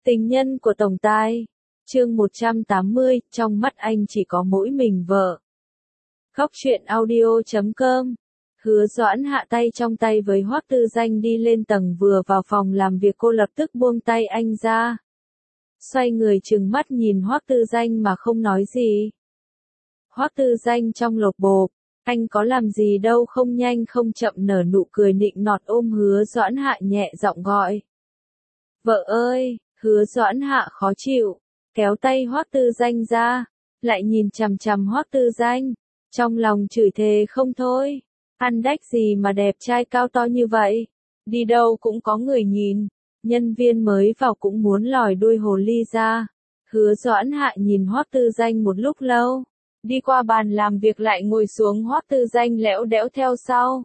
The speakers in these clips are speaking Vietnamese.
Tình nhân của tổng tài. Chương 180, trong mắt anh chỉ có mỗi mình vợ. Khóc chuyện audio.com. Hứa Doãn hạ tay trong tay với Hoắc Tư Danh đi lên tầng, vừa vào phòng làm việc cô lập tức buông tay anh ra. Xoay người trừng mắt nhìn Hoắc Tư Danh mà không nói gì. Hoắc Tư Danh trong lột bột, anh có làm gì đâu, không nhanh không chậm nở nụ cười nịnh nọt ôm Hứa Doãn hạ nhẹ giọng gọi. Vợ ơi! Hứa Doãn hạ khó chịu, kéo tay Hoắc Tư Danh ra, lại nhìn chằm chằm Hoắc Tư Danh, trong lòng chửi thề không thôi. Ăn đách gì mà đẹp trai cao to như vậy, đi đâu cũng có người nhìn, nhân viên mới vào cũng muốn lòi đuôi hồ ly ra. Hứa Doãn hạ nhìn Hoắc Tư Danh một lúc lâu, đi qua bàn làm việc lại ngồi xuống. Hoắc Tư Danh lẽo đẽo theo sau,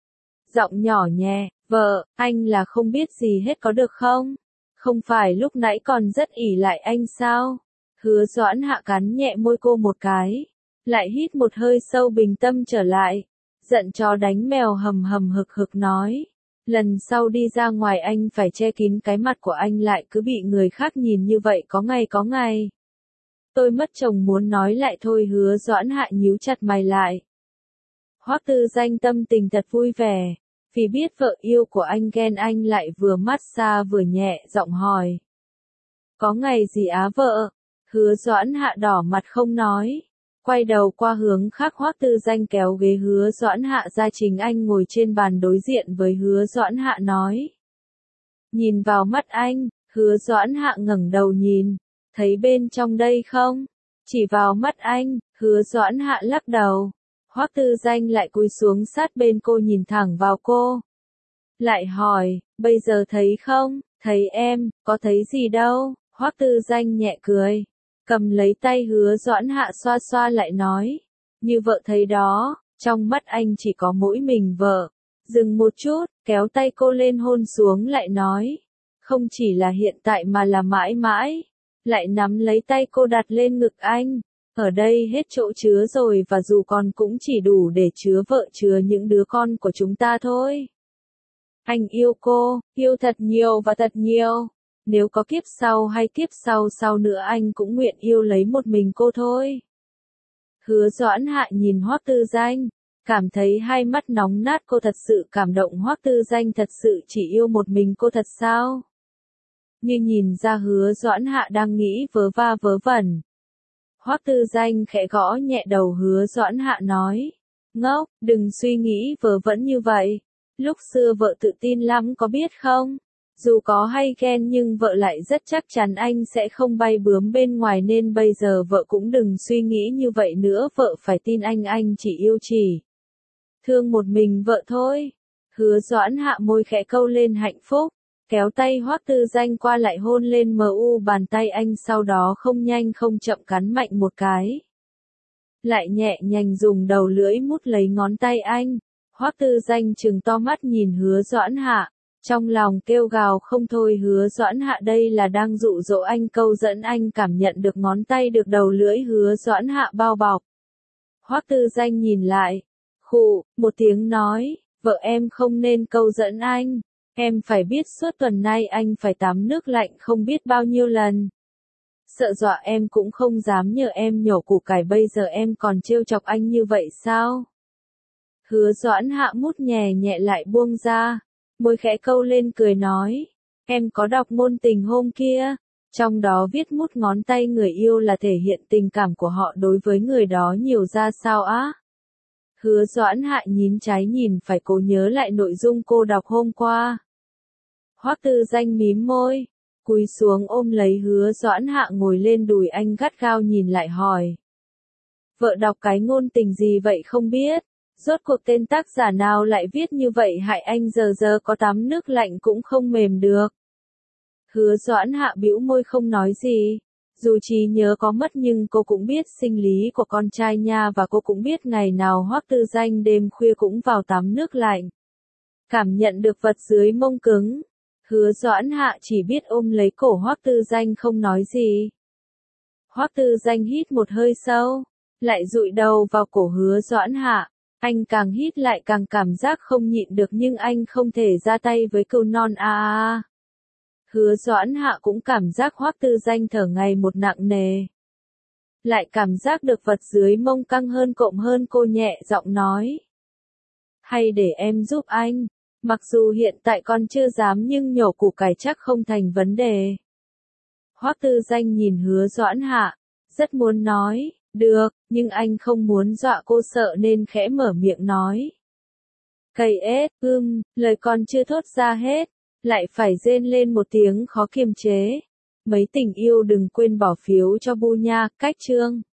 giọng nhỏ nhẹ, vợ, anh là không biết gì hết có được không? Không phải lúc nãy còn rất ỷ lại anh sao? Hứa Doãn hạ cắn nhẹ môi cô một cái, lại hít một hơi sâu bình tâm trở lại, giận chó đánh mèo hầm hầm hực hực nói. Lần sau đi ra ngoài anh phải che kín cái mặt của anh lại, cứ bị người khác nhìn như vậy có ngày. Tôi mất chồng muốn nói lại thôi. Hứa Doãn hạ nhíu chặt mày lại. Hoắc Tư Danh tâm tình thật vui vẻ. Vì biết vợ yêu của anh ghen, anh lại vừa massage vừa nhẹ giọng hỏi. Có ngày gì á vợ? Hứa Doãn hạ đỏ mặt không nói. Quay đầu qua hướng khác, Hoắc Tư Danh kéo ghế Hứa Doãn hạ ra, chính anh ngồi trên bàn đối diện với Hứa Doãn hạ nói. Nhìn vào mắt anh. Hứa Doãn hạ ngẩng đầu nhìn. Thấy bên trong đây không? Chỉ vào mắt anh. Hứa Doãn hạ lắc đầu. Hoắc Tư Danh lại cúi xuống sát bên cô, nhìn thẳng vào cô. Lại hỏi, bây giờ thấy không? Thấy em, có thấy gì đâu. Hoắc Tư Danh nhẹ cười, cầm lấy tay Hứa Doãn hạ xoa xoa lại nói. Như vợ thấy đó, trong mắt anh chỉ có mỗi mình vợ. Dừng một chút, kéo tay cô lên hôn xuống lại nói. Không chỉ là hiện tại mà là mãi mãi. Lại nắm lấy tay cô đặt lên ngực anh. Ở đây hết chỗ chứa rồi, và dù còn cũng chỉ đủ để chứa vợ, chứa những đứa con của chúng ta thôi. Anh yêu cô, yêu thật nhiều và thật nhiều. Nếu có kiếp sau hay kiếp sau nữa, anh cũng nguyện yêu lấy một mình cô thôi. Hứa Doãn hạ nhìn Hoắc Tư Danh, cảm thấy hai mắt nóng nát. Cô thật sự cảm động. Hoắc Tư Danh thật sự chỉ yêu một mình cô thật sao? Như nhìn ra Hứa Doãn hạ đang nghĩ vớ va vớ vẩn. Hoắc Tư Danh khẽ gõ nhẹ đầu Hứa Doãn hạ nói. Ngốc, đừng suy nghĩ vớ vẩn như vậy. Lúc xưa vợ tự tin lắm có biết không? Dù có hay ghen nhưng vợ lại rất chắc chắn anh sẽ không bay bướm bên ngoài, nên bây giờ vợ cũng đừng suy nghĩ như vậy nữa. Vợ phải tin anh chỉ yêu chỉ thương một mình vợ thôi. Hứa Doãn hạ môi khẽ câu lên hạnh phúc, kéo tay Hoắc Tư Danh qua lại hôn lên bàn tay anh, sau đó không nhanh không chậm cắn mạnh một cái. Lại nhẹ nhàng dùng đầu lưỡi mút lấy ngón tay anh. Hoắc Tư Danh trừng to mắt nhìn Hứa Doãn hạ, trong lòng kêu gào không thôi. Hứa Doãn hạ đây là đang dụ dỗ anh, câu dẫn anh. Cảm nhận được ngón tay được đầu lưỡi Hứa Doãn hạ bao bọc, Hoắc Tư Danh nhìn lại, khụ một tiếng nói, vợ em không nên câu dẫn anh. Em phải biết suốt tuần nay anh phải tắm nước lạnh không biết bao nhiêu lần. Sợ dọa em cũng không dám nhờ em nhổ củ cải, bây giờ em còn trêu chọc anh như vậy sao? Hứa Doãn hạ mút nhẹ nhẹ lại buông ra, môi khẽ câu lên cười nói. Em có đọc ngôn tình hôm kia, trong đó viết mút ngón tay người yêu là thể hiện tình cảm của họ đối với người đó nhiều ra sao á? Hứa Doãn hạ nhín trái nhìn phải, cố nhớ lại nội dung cô đọc hôm qua. Hoắc Tư Danh mím môi, cúi xuống ôm lấy Hứa Doãn hạ ngồi lên đùi anh gắt gao nhìn lại hỏi. Vợ đọc cái ngôn tình gì vậy không biết? Rốt cuộc tên tác giả nào lại viết như vậy hại anh, giờ có tắm nước lạnh cũng không mềm được. Hứa Doãn hạ bĩu môi không nói gì. Dù trí nhớ có mất nhưng cô cũng biết sinh lý của con trai nha, và cô cũng biết ngày nào Hoắc Tư Danh đêm khuya cũng vào tắm nước lạnh. Cảm nhận được vật dưới mông cứng, Hứa Doãn hạ chỉ biết ôm lấy cổ Hoắc Tư Danh không nói gì. Hoắc Tư Danh hít một hơi sâu, lại dụi đầu vào cổ Hứa Doãn hạ. Anh càng hít lại càng cảm giác không nhịn được, nhưng anh không thể ra tay với cừu non a. Hứa Doãn Hạ cũng cảm giác Hoắc Tư Danh thở ngày một nặng nề. Lại cảm giác được vật dưới mông căng hơn cộm hơn, cô nhẹ giọng nói. Hay để em giúp anh, mặc dù hiện tại con chưa dám nhưng nhổ củ cải chắc không thành vấn đề. Hoắc Tư Danh nhìn Hứa Doãn Hạ, rất muốn nói, được, nhưng anh không muốn dọa cô sợ nên khẽ mở miệng nói. Cây ết, lời con chưa thốt ra hết, lại phải rên lên một tiếng khó kiềm chế. Mấy tình yêu đừng quên bỏ phiếu cho Bu nha, cách chương.